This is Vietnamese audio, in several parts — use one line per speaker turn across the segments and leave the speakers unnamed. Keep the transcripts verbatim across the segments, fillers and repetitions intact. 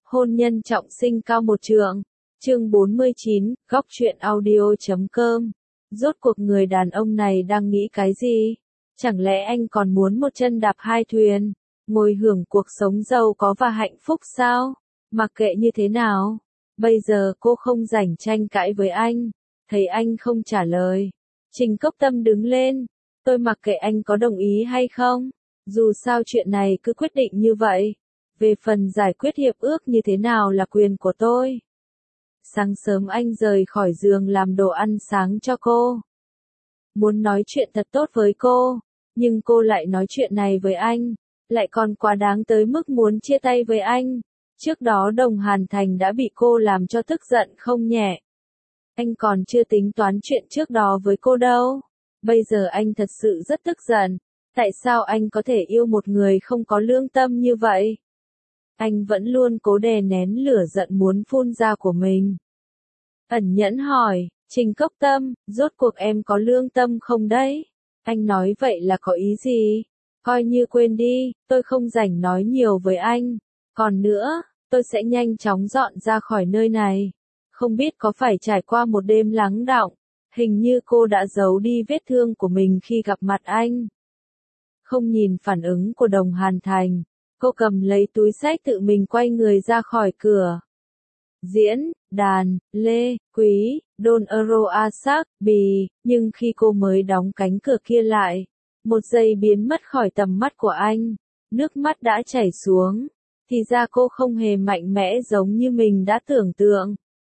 Hôn nhân trọng sinh cao một trượng. Chương bốn mươi chín, góc truyện audio chấm com. Rốt cuộc người đàn ông này đang nghĩ cái gì? Chẳng lẽ anh còn muốn một chân đạp hai thuyền, ngồi hưởng cuộc sống giàu có và hạnh phúc sao? Mặc kệ như thế nào, bây giờ cô không rảnh tranh cãi với anh. Thấy anh không trả lời, Trình Cốc Tâm đứng lên. Tôi mặc kệ anh có đồng ý hay không, dù sao chuyện này cứ quyết định như vậy. Về phần giải quyết hiệp ước như thế nào là quyền của tôi. Sáng sớm anh rời khỏi giường làm đồ ăn sáng cho cô. Muốn nói chuyện thật tốt với cô, nhưng cô lại nói chuyện này với anh, lại còn quá đáng tới mức muốn chia tay với anh. Trước đó Đồng Hàn Thành đã bị cô làm cho tức giận không nhẹ. Anh còn chưa tính toán chuyện trước đó với cô đâu. Bây giờ anh thật sự rất tức giận. Tại sao anh có thể yêu một người không có lương tâm như vậy? Anh vẫn luôn cố đè nén lửa giận muốn phun ra của mình. Ẩn nhẫn hỏi, Trình Cốc Tâm, rốt cuộc em có lương tâm không đấy? Anh nói vậy là có ý gì? Coi như quên đi, tôi không rảnh nói nhiều với anh. Còn nữa, tôi sẽ nhanh chóng dọn ra khỏi nơi này. Không biết có phải trải qua một đêm lắng đọng, hình như cô đã giấu đi vết thương của mình khi gặp mặt anh. Không nhìn phản ứng của Đồng Hàn Thành, cô cầm lấy túi xách tự mình quay người ra khỏi cửa. Diễn, đàn, lê, quý, đôn euro a sắc, bì, nhưng khi cô mới đóng cánh cửa kia lại, một giây biến mất khỏi tầm mắt của anh, nước mắt đã chảy xuống, thì ra cô không hề mạnh mẽ giống như mình đã tưởng tượng.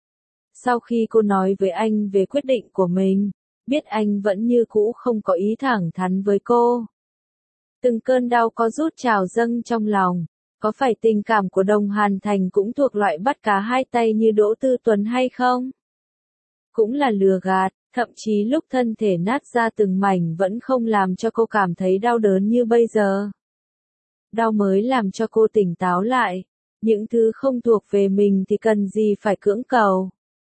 Sau khi cô nói với anh về quyết định của mình, biết anh vẫn như cũ không có ý thẳng thắn với cô. Từng cơn đau có rút trào dâng trong lòng. Có phải tình cảm của Đồng Hàn Thành cũng thuộc loại bắt cá hai tay như Đỗ Tư Tuấn hay không? Cũng là lừa gạt, thậm chí lúc thân thể nát ra từng mảnh vẫn không làm cho cô cảm thấy đau đớn như bây giờ. Đau mới làm cho cô tỉnh táo lại. Những thứ không thuộc về mình thì cần gì phải cưỡng cầu.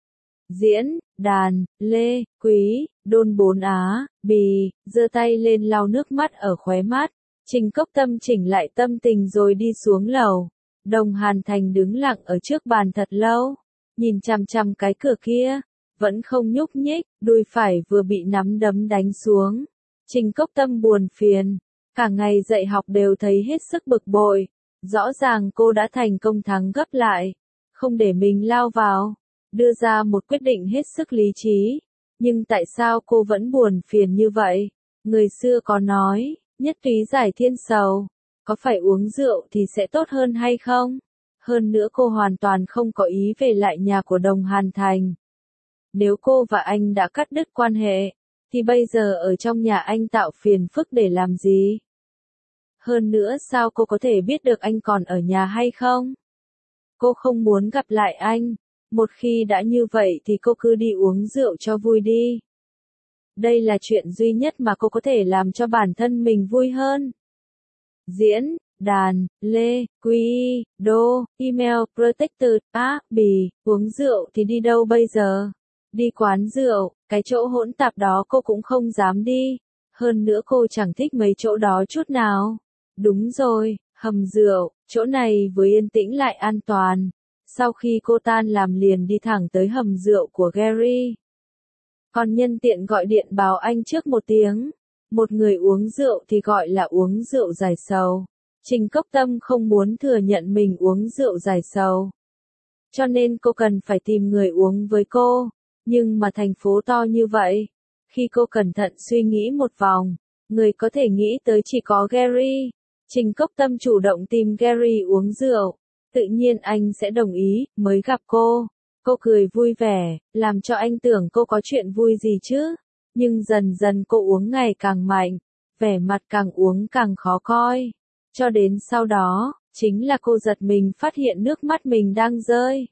Diễn, đàn, lê, quý, đôn bốn á, bì, giơ tay lên lau nước mắt ở khóe mắt. Trình Cốc Tâm chỉnh lại tâm tình rồi đi xuống lầu. Đồng Hàn Thành đứng lặng ở trước bàn thật lâu, nhìn chằm chằm cái cửa kia, vẫn không nhúc nhích, đùi phải vừa bị nắm đấm đánh xuống. Trình Cốc Tâm buồn phiền, cả ngày dạy học đều thấy hết sức bực bội. Rõ ràng cô đã thành công thắng gấp lại, không để mình lao vào, đưa ra một quyết định hết sức lý trí. Nhưng tại sao cô vẫn buồn phiền như vậy? Người xưa có nói, nhất túy giải thiên sầu, có phải uống rượu thì sẽ tốt hơn hay không? Hơn nữa cô hoàn toàn không có ý về lại nhà của Đồng Hàn Thành. Nếu cô và anh đã cắt đứt quan hệ, thì bây giờ ở trong nhà anh tạo phiền phức để làm gì? Hơn nữa sao cô có thể biết được anh còn ở nhà hay không? Cô không muốn gặp lại anh, một khi đã như vậy thì cô cứ đi uống rượu cho vui đi. Đây là chuyện duy nhất mà cô có thể làm cho bản thân mình vui hơn. Diễn, đàn, lê, quý, đô, email, protected, á, bì, uống rượu thì đi đâu bây giờ? Đi quán rượu, cái chỗ hỗn tạp đó cô cũng không dám đi. Hơn nữa cô chẳng thích mấy chỗ đó chút nào. Đúng rồi, hầm rượu, chỗ này vừa yên tĩnh lại an toàn. Sau khi cô tan làm liền đi thẳng tới hầm rượu của Gary. Còn nhân tiện gọi điện báo anh trước một tiếng. Một người uống rượu thì gọi là uống rượu giải sầu. Trình Cốc Tâm không muốn thừa nhận mình uống rượu giải sầu. Cho nên cô cần phải tìm người uống với cô. Nhưng mà thành phố to như vậy. Khi cô cẩn thận suy nghĩ một vòng, người có thể nghĩ tới chỉ có Gary. Trình Cốc Tâm chủ động tìm Gary uống rượu. Tự nhiên anh sẽ đồng ý, mới gặp cô. Cô cười vui vẻ, làm cho anh tưởng cô có chuyện vui gì chứ. Nhưng dần dần cô uống ngày càng mạnh, vẻ mặt càng uống càng khó coi. Cho đến sau đó, chính là cô giật mình phát hiện nước mắt mình đang rơi.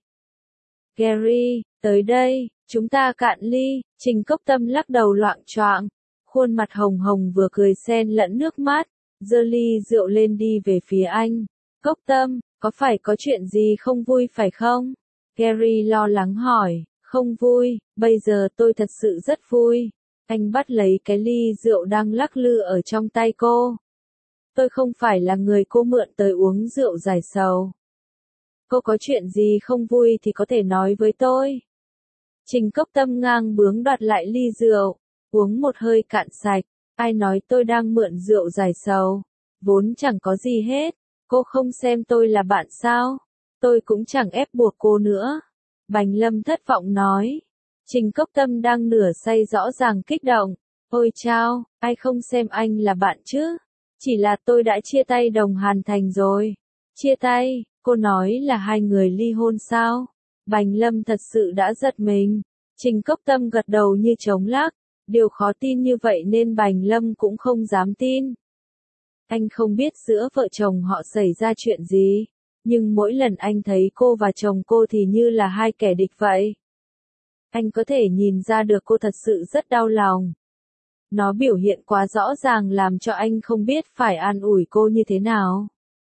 Gary, tới đây, chúng ta cạn ly. Trình Cốc Tâm lắc đầu loạng choạng, khuôn mặt hồng hồng vừa cười xen lẫn nước mắt, giơ ly rượu lên đi về phía anh. Cốc Tâm, có phải có chuyện gì không vui phải không? Gary lo lắng hỏi, không vui, bây giờ tôi thật sự rất vui. Anh bắt lấy cái ly rượu đang lắc lư ở trong tay cô. Tôi không phải là người cô mượn tới uống rượu giải sầu. Cô có chuyện gì không vui thì có thể nói với tôi. Trình Cốc Tâm ngang bướng đoạt lại ly rượu, uống một hơi cạn sạch. Ai nói tôi đang mượn rượu giải sầu, vốn chẳng có gì hết. Cô không xem tôi là bạn sao? Tôi cũng chẳng ép buộc cô nữa. Bành Lâm thất vọng nói. Trình Cốc Tâm đang nửa say rõ ràng kích động. Ôi chao, ai không xem anh là bạn chứ? Chỉ là tôi đã chia tay Đồng Hàn Thành rồi. Chia tay, cô nói là hai người ly hôn sao? Bành Lâm thật sự đã giật mình. Trình Cốc Tâm gật đầu như trống lắc. Điều khó tin như vậy nên Bành Lâm cũng không dám tin. Anh không biết giữa vợ chồng họ xảy ra chuyện gì, nhưng mỗi lần anh thấy cô và chồng cô thì như là hai kẻ địch vậy. Anh có thể nhìn ra được cô thật sự rất đau lòng. Nó biểu hiện quá rõ ràng làm cho anh không biết phải an ủi cô như thế nào.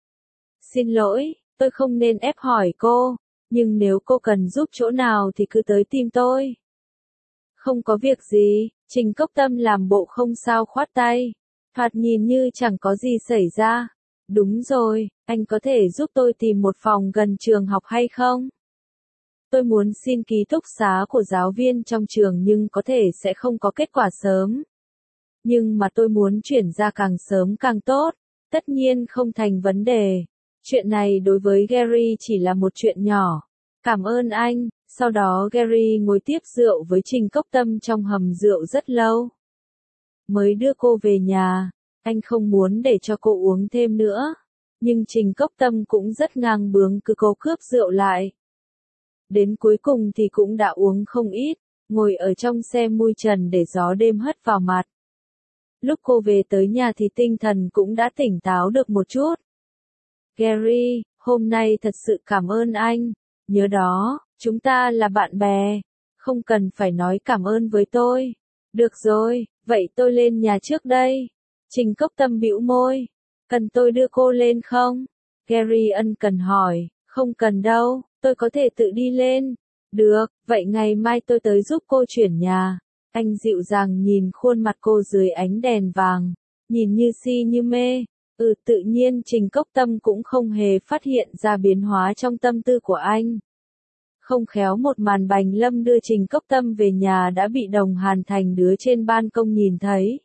Xin lỗi, tôi không nên ép hỏi cô, nhưng nếu cô cần giúp chỗ nào thì cứ tới tìm tôi. Không có việc gì, Trình Cốc Tâm làm bộ không sao khoát tay. Thoạt nhìn như chẳng có gì xảy ra. Đúng rồi, anh có thể giúp tôi tìm một phòng gần trường học hay không? Tôi muốn xin ký túc xá của giáo viên trong trường nhưng có thể sẽ không có kết quả sớm. Nhưng mà tôi muốn chuyển ra càng sớm càng tốt. Tất nhiên không thành vấn đề. Chuyện này đối với Gary chỉ là một chuyện nhỏ. Cảm ơn anh. Sau đó Gary ngồi tiếp rượu với Trình Cốc Tâm trong hầm rượu rất lâu. Mới đưa cô về nhà, anh không muốn để cho cô uống thêm nữa. Nhưng Trình Cốc Tâm cũng rất ngang bướng cứ cố cướp rượu lại. Đến cuối cùng thì cũng đã uống không ít, ngồi ở trong xe mui trần để gió đêm hất vào mặt. Lúc cô về tới nhà thì tinh thần cũng đã tỉnh táo được một chút. Gary, hôm nay thật sự cảm ơn anh. Nhớ đó, chúng ta là bạn bè. Không cần phải nói cảm ơn với tôi. Được rồi, vậy tôi lên nhà trước đây. Trình Cốc Tâm bĩu môi. Cần tôi đưa cô lên không? Gary ân cần hỏi. Không cần đâu, tôi có thể tự đi lên. Được, vậy ngày mai tôi tới giúp cô chuyển nhà. Anh dịu dàng nhìn khuôn mặt cô dưới ánh đèn vàng. Nhìn như si như mê. Ừ, tự nhiên Trình Cốc Tâm cũng không hề phát hiện ra biến hóa trong tâm tư của anh. Không khéo một màn Bành Lâm đưa Trình Cốc Tâm về nhà đã bị Đồng Hàn Thành đứa trên ban công nhìn thấy.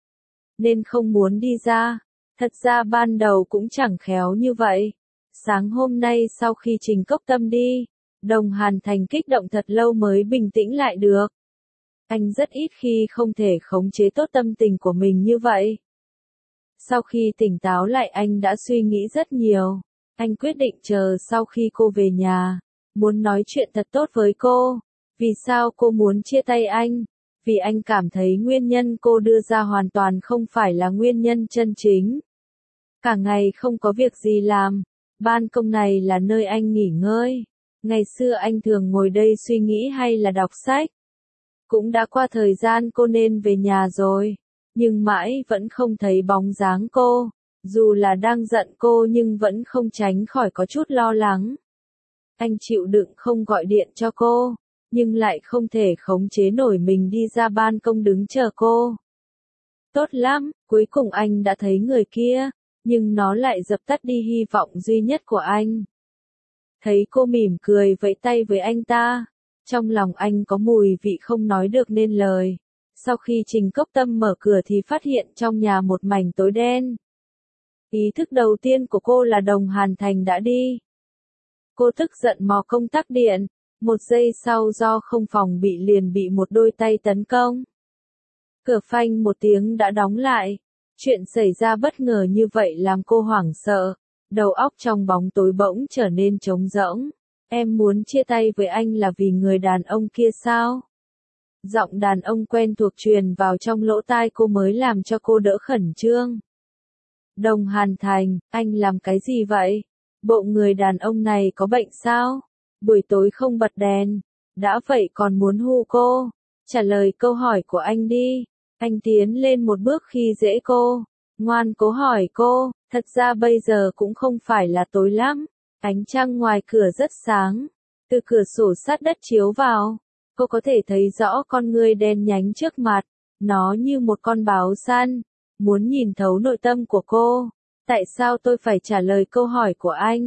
Nên không muốn đi ra. Thật ra ban đầu cũng chẳng khéo như vậy. Sáng hôm nay sau khi Trình Cốc Tâm đi, Đồng Hàn Thành kích động thật lâu mới bình tĩnh lại được. Anh rất ít khi không thể khống chế tốt tâm tình của mình như vậy. Sau khi tỉnh táo lại anh đã suy nghĩ rất nhiều. Anh quyết định chờ sau khi cô về nhà. Muốn nói chuyện thật tốt với cô. Vì sao cô muốn chia tay anh? Vì anh cảm thấy nguyên nhân cô đưa ra hoàn toàn không phải là nguyên nhân chân chính. Cả ngày không có việc gì làm. Ban công này là nơi anh nghỉ ngơi. Ngày xưa anh thường ngồi đây suy nghĩ hay là đọc sách. Cũng đã qua thời gian cô nên về nhà rồi. Nhưng mãi vẫn không thấy bóng dáng cô. Dù là đang giận cô nhưng vẫn không tránh khỏi có chút lo lắng. Anh chịu đựng không gọi điện cho cô, nhưng lại không thể khống chế nổi mình đi ra ban công đứng chờ cô. Tốt lắm, cuối cùng anh đã thấy người kia, nhưng nó lại dập tắt đi hy vọng duy nhất của anh. Thấy cô mỉm cười vẫy tay với anh ta, trong lòng anh có mùi vị không nói được nên lời. Sau khi Trình Cốc Tâm mở cửa thì phát hiện trong nhà một mảnh tối đen. Ý thức đầu tiên của cô là Đồng Hàn Thành đã đi. Cô tức giận mò công tắc điện, một giây sau do không phòng bị liền bị một đôi tay tấn công. Cửa phanh một tiếng đã đóng lại. Chuyện xảy ra bất ngờ như vậy làm cô hoảng sợ, đầu óc trong bóng tối bỗng trở nên trống rỗng. Em muốn chia tay với anh là vì người đàn ông kia sao? Giọng đàn ông quen thuộc truyền vào trong lỗ tai cô mới làm cho cô đỡ khẩn trương. Đồng Hàn Thành, anh làm cái gì vậy? Bộ người đàn ông này có bệnh sao? Buổi tối không bật đèn. Đã vậy còn muốn hù cô. Trả lời câu hỏi của anh đi. Anh tiến lên một bước khi dễ cô. Ngoan cố hỏi cô. Thật ra bây giờ cũng không phải là tối lắm. Ánh trăng ngoài cửa rất sáng. Từ cửa sổ sát đất chiếu vào. Cô có thể thấy rõ con người đen nhánh trước mặt. Nó như một con báo săn. Muốn nhìn thấu nội tâm của cô. Tại sao tôi phải trả lời câu hỏi của anh?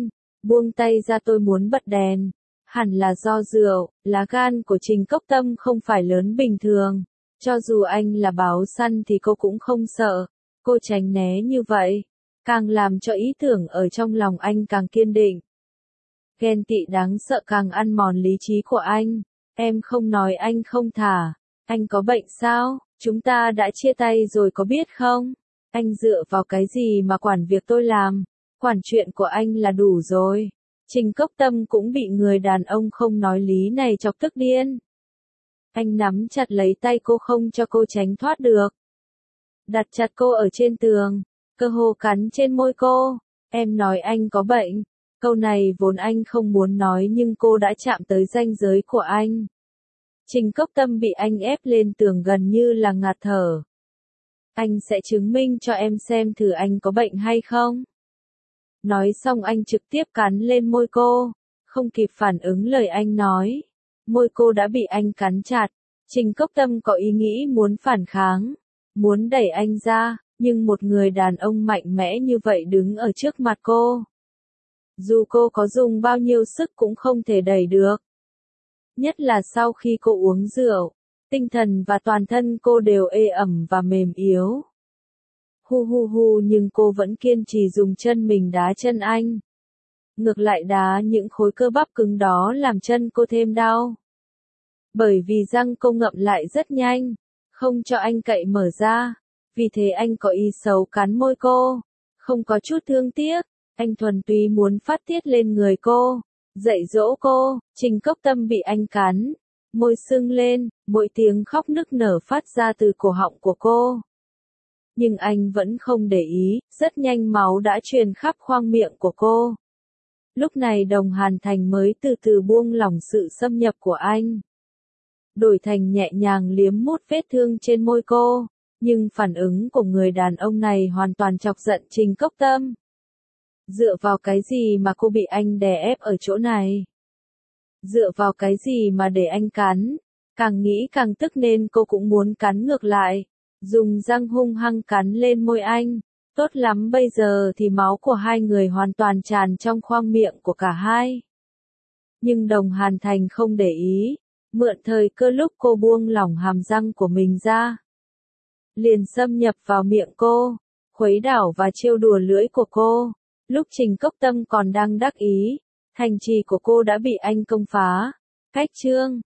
Buông tay ra, tôi muốn bật đèn. Hẳn là do rượu, lá gan của Trình Cốc Tâm không phải lớn bình thường. Cho dù anh là báo săn thì cô cũng không sợ. Cô tránh né như vậy, càng làm cho ý tưởng ở trong lòng anh càng kiên định. Ghen tị đáng sợ càng ăn mòn lý trí của anh. Em không nói anh không thả. Anh có bệnh sao? Chúng ta đã chia tay rồi có biết không? Anh dựa vào cái gì mà quản việc tôi làm? Quản chuyện của anh là đủ rồi. Trình Cốc Tâm cũng bị người đàn ông không nói lý này chọc tức điên. Anh nắm chặt lấy tay cô không cho cô tránh thoát được. Đặt chặt cô ở trên tường, cơ hồ cắn trên môi cô. Em nói anh có bệnh. Câu này vốn anh không muốn nói nhưng cô đã chạm tới ranh giới của anh. Trình Cốc Tâm bị anh ép lên tường gần như là ngạt thở. Anh sẽ chứng minh cho em xem thử anh có bệnh hay không. Nói xong anh trực tiếp cắn lên môi cô. Không kịp phản ứng lời anh nói. Môi cô đã bị anh cắn chặt. Trình Cốc Tâm có ý nghĩ muốn phản kháng. Muốn đẩy anh ra. Nhưng một người đàn ông mạnh mẽ như vậy đứng ở trước mặt cô. Dù cô có dùng bao nhiêu sức cũng không thể đẩy được. Nhất là sau khi cô uống rượu. Tinh thần và toàn thân cô đều ê ẩm và mềm yếu. Hu hu hu, nhưng cô vẫn kiên trì dùng chân mình đá chân anh. Ngược lại đá những khối cơ bắp cứng đó làm chân cô thêm đau. Bởi vì răng cô ngậm lại rất nhanh, không cho anh cậy mở ra. Vì thế anh có ý xấu cắn môi cô. Không có chút thương tiếc, anh thuần túy muốn phát tiết lên người cô. Dạy dỗ cô. Trình Cốc Tâm bị anh cắn. Môi sưng lên, mỗi tiếng khóc nức nở phát ra từ cổ họng của cô. Nhưng anh vẫn không để ý, rất nhanh máu đã truyền khắp khoang miệng của cô. Lúc này Đồng Hàn Thành mới từ từ buông lỏng sự xâm nhập của anh. Đổi thành nhẹ nhàng liếm mút vết thương trên môi cô. Nhưng phản ứng của người đàn ông này hoàn toàn chọc giận Trình Cốc Tâm. Dựa vào cái gì mà cô bị anh đè ép ở chỗ này? Dựa vào cái gì mà để anh cắn? Càng nghĩ càng tức nên cô cũng muốn cắn ngược lại. Dùng răng hung hăng cắn lên môi anh. Tốt lắm, bây giờ thì máu của hai người hoàn toàn tràn trong khoang miệng của cả hai. Nhưng Đồng Hàn Thành không để ý. Mượn thời cơ lúc cô buông lỏng hàm răng của mình ra. Liền xâm nhập vào miệng cô. Khuấy đảo và trêu đùa lưỡi của cô. Lúc Trình Cốc Tâm còn đang đắc ý. Thành trì của cô đã bị anh công phá. Cách chương